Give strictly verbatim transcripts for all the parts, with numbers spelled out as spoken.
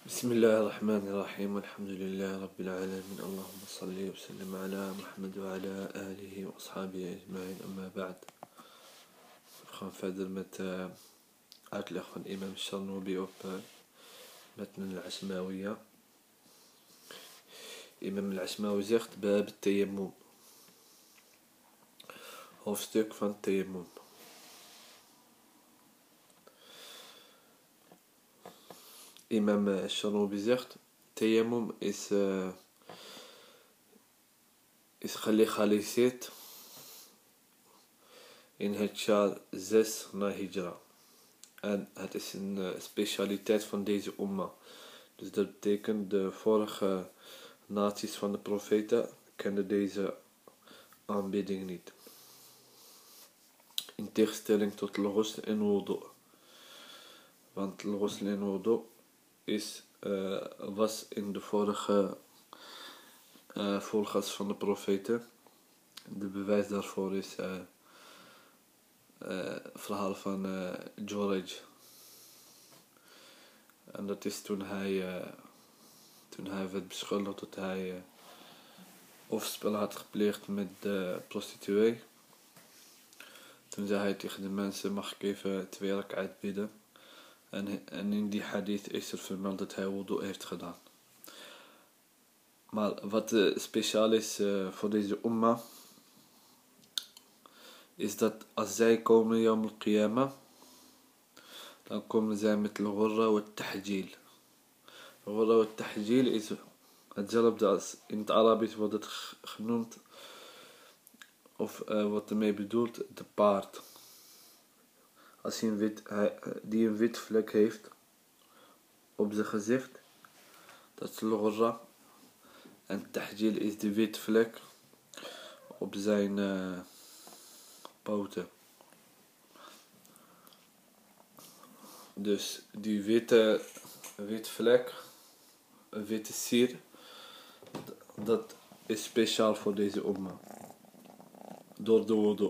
بسم الله الرحمن الرحيم والحمد لله رب العالمين. اللهم صل وسلم على محمد وعلى آله وأصحابه أجمعين. أما بعد, we gaan verder met uh, uitleg van imam Sharnobi op uh, Matn al-Ashmawiya. Imam al-Ashmawi zegt Bab al-Tayammum, hoofdstuk van Tayammum. Imam Sharnobi zegt Tayammum is, uh, is gelegaliseerd in het jaar zes na Hijra. En het is een uh, specialiteit van deze umma. Dus dat betekent de vorige naties van de profeten kenden deze aanbidding niet. In tegenstelling tot al-ghusl en wudu. Want al-ghusl en wudu is, uh, was in de vorige uh, volgers van de profeten. De bewijs daarvoor is uh, uh, het verhaal van uh, Juraj. En dat is toen hij, uh, toen hij werd beschuldigd dat hij uh, overspel had gepleegd met de prostituee. Toen zei hij tegen de mensen, mag ik even twee rak'at bidden? En, en in die hadith is er vermeld dat hij wudu heeft gedaan. Maar wat uh, speciaal is uh, voor deze umma, is dat als zij komen yawm al-qiyamah, dan komen zij met al-ghurra wa al-tahjil. Al-ghurra wa al-tahjil is hetzelfde als in het Arabisch wordt het genoemd, of uh, wat ermee bedoeld, de paard. Als hij een wit, hij, die een wit vlek heeft op zijn gezicht, dat is al-ghurra. En tahjil is de wit vlek op zijn uh, poten. Dus die witte wit vlek, een witte sier, dat is speciaal voor deze umma. Door de wudu.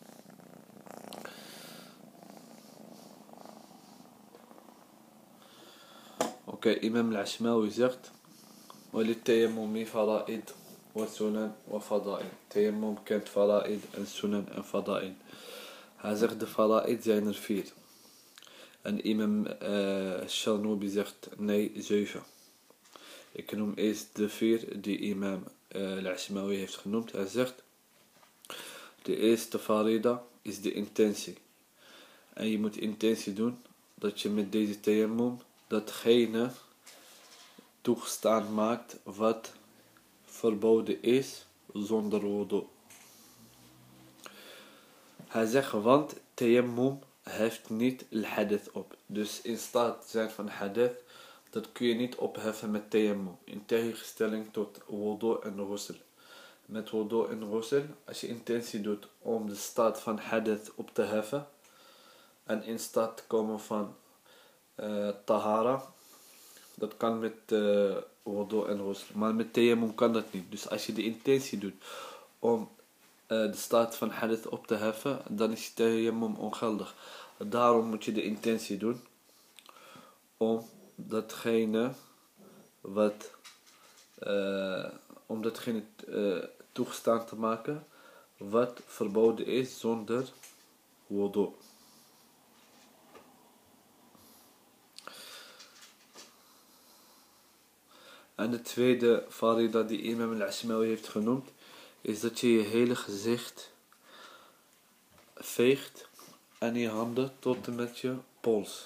Oké, okay, imam al-Ashmawi zegt وَلِلتَّيَمُّمِ فَرَائِض وَسُنَنْ وَفَضَائِل. Tayammum kent fara'id en sunan en fada'il. Hij zegt de fara'id zijn er vier. En imam uh, Sharnobi zegt nee, zeven. Ik noem eerst de vier die imam uh, al-Ashmawi heeft genoemd. Hij zegt de eerste farida is de intentie. En je moet intentie doen dat je met deze tayammum datgene toegestaan maakt wat verboden is zonder wudu. Hij zegt, want tayammum heeft niet al-hadith op. Dus in staat zijn van hadith, dat kun je niet opheffen met tayammum. In tegenstelling tot wudu en ghusl. Met wudu en ghusl, als je intentie doet om de staat van hadith op te heffen, en in staat te komen van uh, tahara, dat kan met uh, wudu en ghusl. Maar met tayammum kan dat niet. Dus als je de intentie doet om uh, de staat van hadith op te heffen, dan is tayammum ongeldig. Daarom moet je de intentie doen om datgene wat uh, om datgene uh, toegestaan te maken wat verboden is zonder wudu. En de tweede farida die imam al-Ashmawi heeft genoemd, is dat je je hele gezicht veegt en je handen tot en met je pols.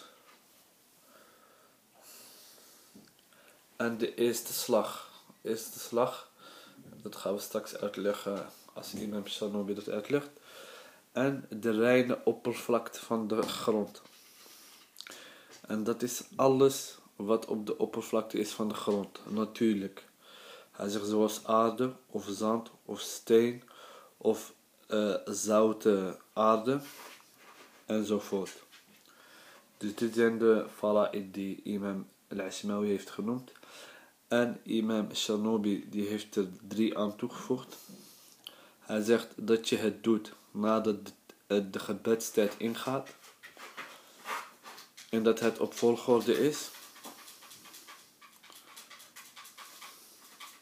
En de eerste slag, eerste slag, dat gaan we straks uitleggen als imam Sharnobi dat uitlegt. En de reine oppervlakte van de grond. En dat is alles wat op de oppervlakte is van de grond, natuurlijk. Hij zegt zoals aarde, of zand, of steen, of uh, zoute aarde, enzovoort. Dus dit zijn de fara'id die imam al-Ashmawi heeft genoemd. En imam Sharnobi die heeft er drie aan toegevoegd. Hij zegt dat je het doet nadat de, de gebedstijd ingaat. En dat het op volgorde is.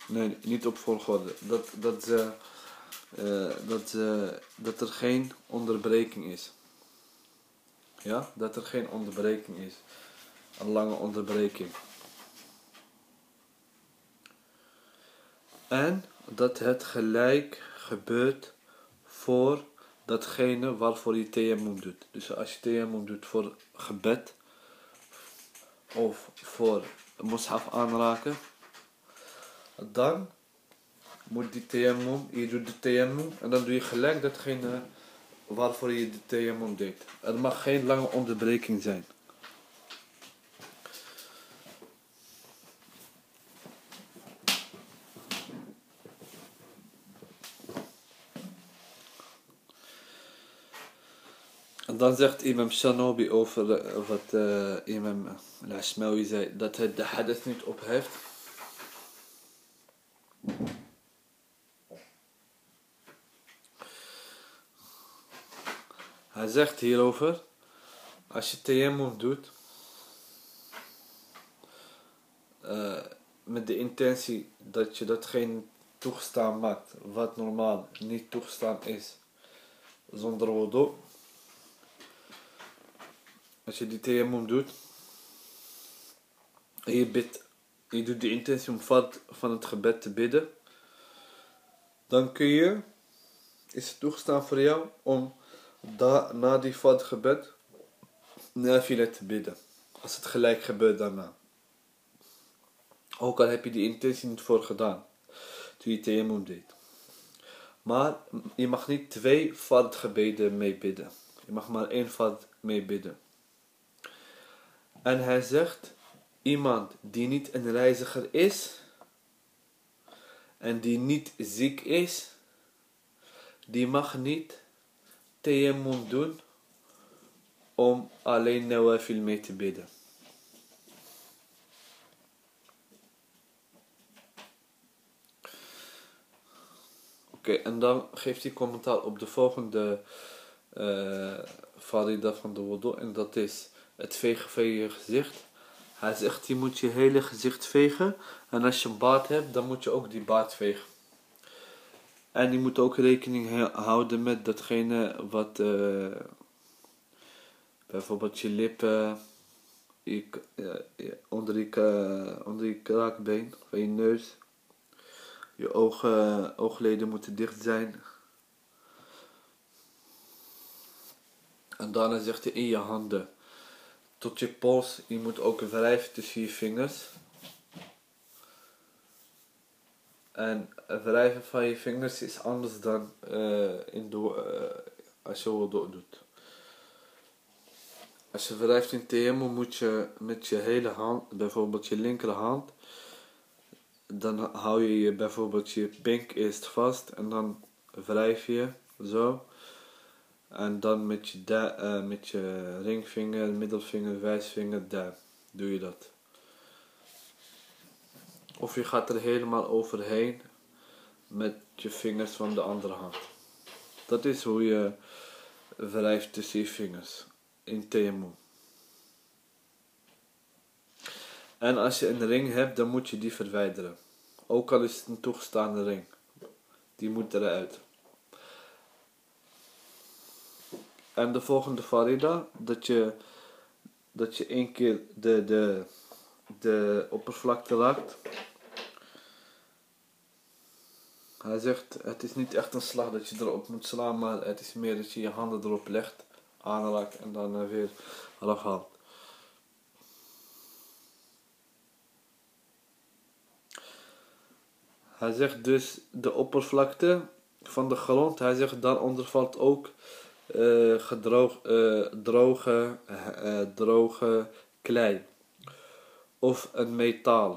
Nee, niet op volgorde. Dat, dat, ze, uh, dat, uh, dat er geen onderbreking is. Ja, dat er geen onderbreking is. Een lange onderbreking. En dat het gelijk gebeurt voor datgene waarvoor je tayammum doet. Dus als je tayammum doet voor gebed of voor mushaf aanraken, dan moet die tayammum, je doet de tayammum en dan doe je gelijk datgene waarvoor je de tayammum deed. Er mag geen lange onderbreking zijn. En dan zegt imam Shanobi over uh, wat uh, imam al-Ashmawi zei, dat het de hadith niet opheft. Hij zegt hierover, als je tayammum doet, uh, met de intentie dat je datgene toegestaan maakt, wat normaal niet toegestaan is, zonder wudu. Als je die tayammum doet, en je bidt, je doet de intentie om fard van het gebed te bidden, dan kun je, is het toegestaan voor jou om da, na die fard gebed nafila te bidden. Als het gelijk gebeurt daarna. Ook al heb je die intentie niet voor gedaan, toen je tayammum deed. Maar je mag niet twee fard gebeden mee bidden. Je mag maar één fard mee bidden. En hij zegt, iemand die niet een reiziger is en die niet ziek is, die mag niet tayammum doen om alleen nawafil mee te bidden. Oké, okay, en dan geeft hij commentaar op de volgende uh, farida van de wudu, en dat is het vegen van je gezicht. Hij zegt, je moet je hele gezicht vegen. En als je een baard hebt, dan moet je ook die baard vegen. En je moet ook rekening houden met datgene wat, uh, bijvoorbeeld je lippen, je, uh, onder, je, uh, onder je kraakbeen van je neus. Je ogen, oogleden moeten dicht zijn. En daarna zegt hij in je handen tot je pols. Je moet ook wrijven tussen je vingers. En wrijven van je vingers is anders dan uh, in de, uh, als je wudu doet. Als je wrijft in tayammum moet je met je hele hand, bijvoorbeeld je linkerhand, dan hou je, je bijvoorbeeld je pink eerst vast en dan wrijf je zo. En dan met je, da, uh, met je ringvinger, middelvinger, wijsvinger, duim doe je dat. Of je gaat er helemaal overheen met je vingers van de andere hand. Dat is hoe je wrijft tussen je vingers in tayammum. En als je een ring hebt, dan moet je die verwijderen. Ook al is het een toegestaande ring. Die moet eruit. En de volgende farida, dat je, dat je één keer de, de, de oppervlakte raakt. Hij zegt, het is niet echt een slag dat je erop moet slaan, maar het is meer dat je je handen erop legt, aanraakt en dan weer eraf haalt. Hij zegt dus de oppervlakte van de grond, hij zegt daaronder valt ook uh, gedroog, uh, droge, uh, droge klei of een metaal.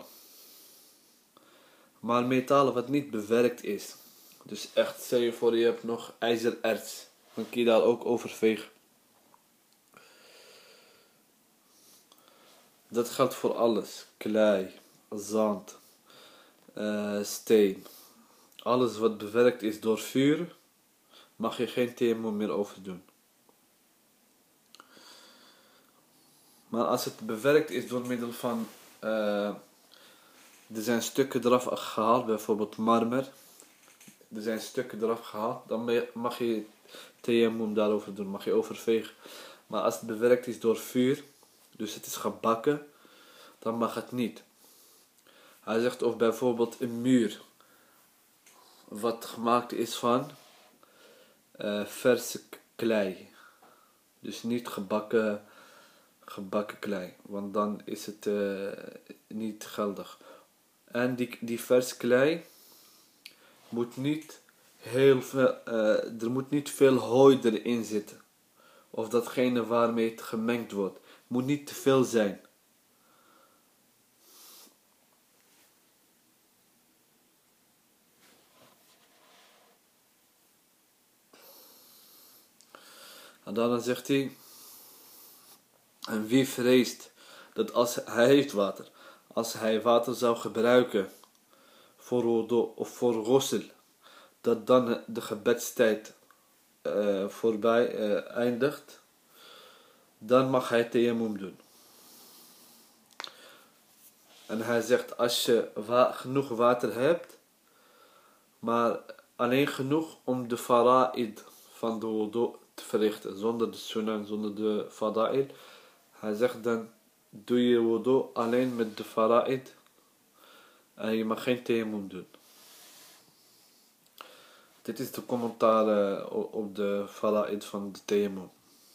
Maar metaal wat niet bewerkt is. Dus echt, stel je voor je hebt nog ijzererts. Dan kun je daar ook over vegen. Dat geldt voor alles. Klei, zand, uh, steen. Alles wat bewerkt is door vuur, mag je geen tayammum meer over doen. Maar als het bewerkt is door middel van uh, er zijn stukken eraf gehaald, bijvoorbeeld marmer. Er zijn stukken eraf gehaald, dan mag je tayammum daarover doen, mag je overvegen. Maar als het bewerkt is door vuur, dus het is gebakken, dan mag het niet. Hij zegt of bijvoorbeeld een muur, wat gemaakt is van uh, verse klei. Dus niet gebakken, gebakken klei, want dan is het uh, niet geldig. En die, die verse klei moet niet heel veel, uh, er moet niet veel hooi erin zitten. Of datgene waarmee het gemengd wordt. Moet niet te veel zijn. En dan zegt hij, en wie vreest dat als hij heeft water, als hij water zou gebruiken voor wudu of voor ghusl, dat dan de gebedstijd uh, voorbij uh, eindigt, dan mag hij tayammum doen. En hij zegt, als je wa- genoeg water hebt, maar alleen genoeg om de fara'id van de wudu te verrichten, zonder de sunan, zonder de fada'il. Hij zegt dan, doe je wudu alleen met de fara'id en je mag geen tayammum doen. Dit is de commentaar uh, op de fara'id van de tayammum.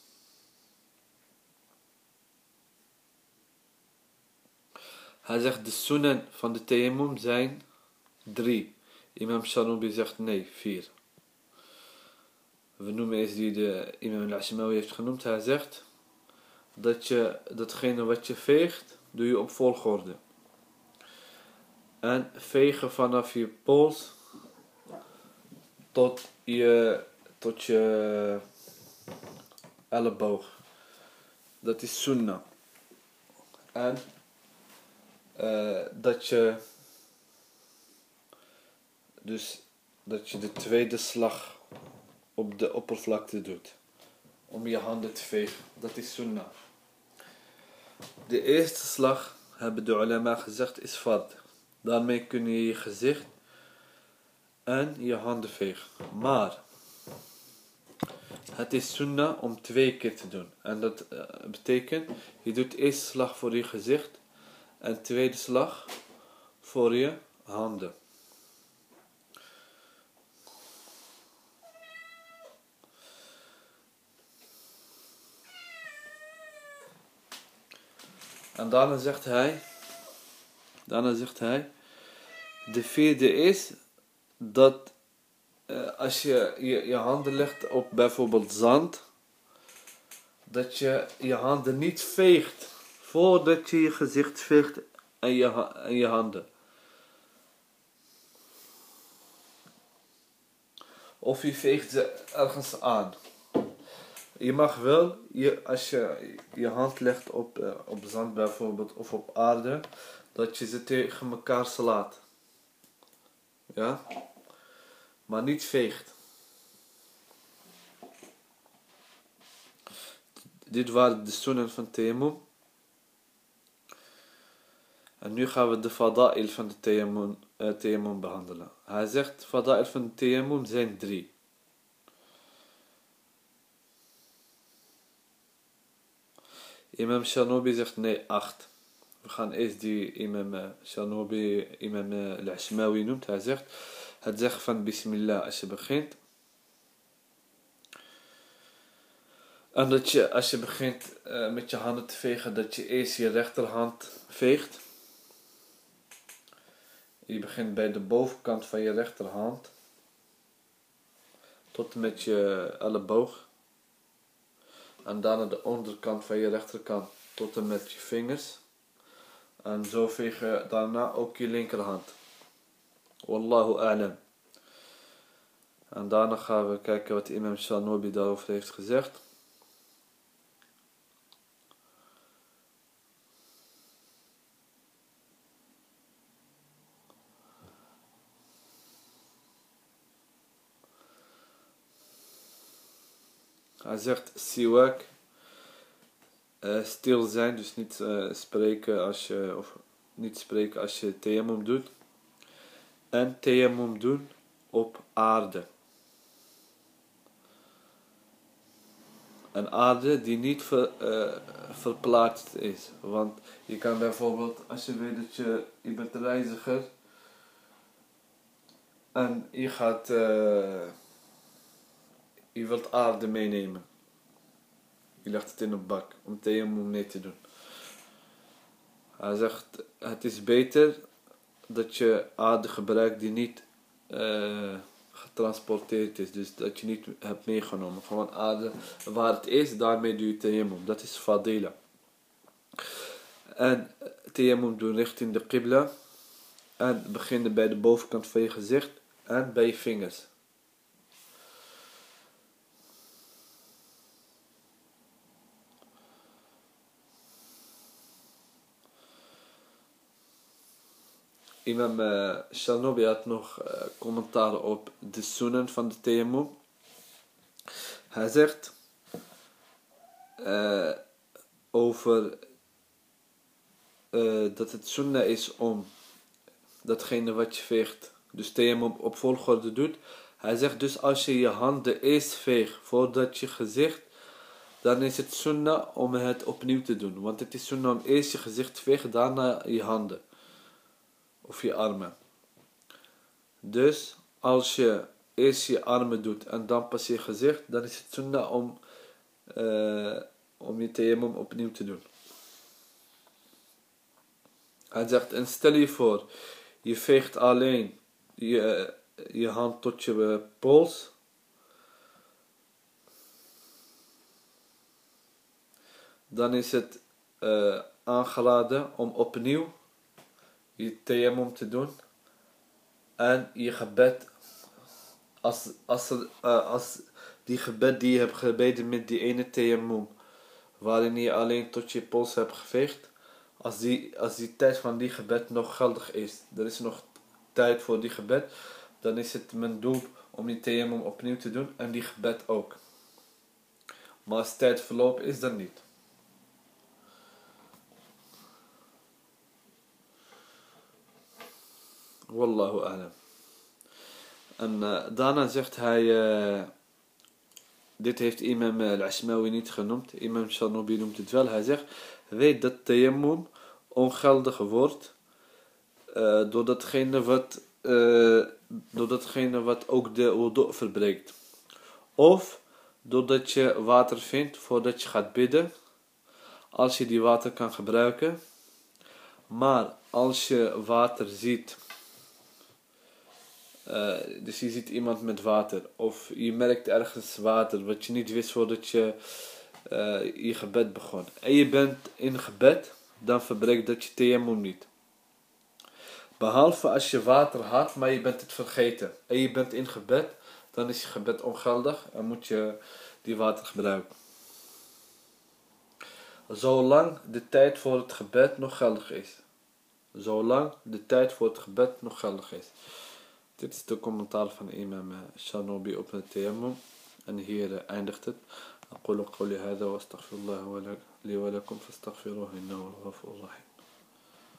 Hij zegt de sunan van de tayammum zijn drie. Imam Shanubi zegt nee, vier. We noemen eens die de Imam al-Ashmawi heeft genoemd. Hij zegt dat je datgene wat je veegt, doe je op volgorde. En vegen vanaf je pols tot je, tot je elleboog. Dat is sunnah. En uh, dat je dus dat je de tweede slag op de oppervlakte doet. Om je handen te vegen. Dat is sunnah. De eerste slag, hebben de ulama gezegd, is fard. Daarmee kun je je gezicht en je handen vegen. Maar het is sunnah om twee keer te doen. En dat uh, betekent, je doet eerste slag voor je gezicht en tweede slag voor je handen. En daarna zegt hij, daarna zegt hij, de vierde is dat uh, als je, je je handen legt op bijvoorbeeld zand, dat je je handen niet veegt voordat je je gezicht veegt en je, en je handen. Of je veegt ze ergens aan. Je mag wel, je, als je je hand legt op, uh, op zand bijvoorbeeld of op aarde, dat je ze tegen elkaar slaat. Ja? Maar niet veegt. Dit waren de sunan van tayammum. En nu gaan we de fada'il van de tayammum, uh, tayammum behandelen. Hij zegt, fada'il van de tayammum zijn drie. Imam Shanubi zegt nee, acht. We gaan eerst die Imam Shanubi, Imam al-Ashmawi noemt. Hij zegt, het zeggen van bismillah als je begint. En dat je, als je begint uh, met je handen te vegen, dat je eerst je rechterhand veegt. Je begint bij de bovenkant van je rechterhand. Tot en met je elleboog. En daarna de onderkant van je rechterkant tot en met je vingers. En zo veeg je daarna ook je linkerhand. Wallahu a'lam. En daarna gaan we kijken wat Imam Shanubi daarover heeft gezegd. Hij zegt siwak, uh, stil zijn, dus niet uh, spreken als je, of niet spreken als je tayammum doet. En tayammum doen op aarde. Een aarde die niet ver, uh, verplaatst is. Want je kan bijvoorbeeld, als je weet dat je, je bent een reiziger en je gaat, uh, je wilt aarde meenemen. Je legt het in een bak om tayammum mee te doen. Hij zegt, het is beter dat je aarde gebruikt die niet uh, getransporteerd is. Dus dat je niet hebt meegenomen. Gewoon aarde waar het is, daarmee doe je tayammum. Dat is fadila. En tayammum doen richting de qibla. En beginnen bij de bovenkant van je gezicht en bij je vingers. Imam uh, Shanobi had nog uh, commentaar op de sunan van de tayammum. Hij zegt uh, over uh, dat het sunnah is om datgene wat je veegt, dus tayammum op volgorde doet. Hij zegt dus als je je handen eerst veegt voordat je gezicht, dan is het sunnah om het opnieuw te doen. Want het is sunnah om eerst je gezicht te vegen, daarna je handen. Of je armen. Dus als je eerst je armen doet en dan pas je gezicht, dan is het sunnah om, uh, om je tayammum opnieuw te doen. Hij zegt, en stel je voor, je veegt alleen je, je hand tot je pols. Dan is het uh, aangeraden om opnieuw je tayammum te doen. En je gebed, als, als, er, uh, als die gebed die je hebt gebeden met die ene tayammum, waarin je alleen tot je pols hebt geveegd, als die, als die tijd van die gebed nog geldig is, er is nog tijd voor die gebed, dan is het mijn doel om die tayammum opnieuw te doen en die gebed ook. Maar als tijd verlopen is, dan niet. Wallahu a'lam. En uh, daarna zegt hij, uh, dit heeft imam al-Ashmawi niet genoemd, imam Shanobi noemt het wel, hij zegt, weet dat tayammum ongeldig wordt uh, door datgene wat, uh, door datgene wat ook de wudu verbreekt. Of doordat je water vindt voordat je gaat bidden, als je die water kan gebruiken. Maar als je water ziet, Uh, dus je ziet iemand met water, of je merkt ergens water wat je niet wist voordat je uh, je gebed begon, en je bent in gebed, dan verbreekt dat je tayammum niet. Behalve als je water had, maar je bent het vergeten en je bent in gebed, dan is je gebed ongeldig en moet je die water gebruiken. Zolang de tijd voor het gebed nog geldig is. Zolang de tijd voor het gebed nog geldig is. Dit is de commentaar van imam Shanobi op het tayammum. En hier eindigt het. أقول قولي هذا وأستغفر الله لي ولكم فاستغفروه إنه هو الغفور الرحيم.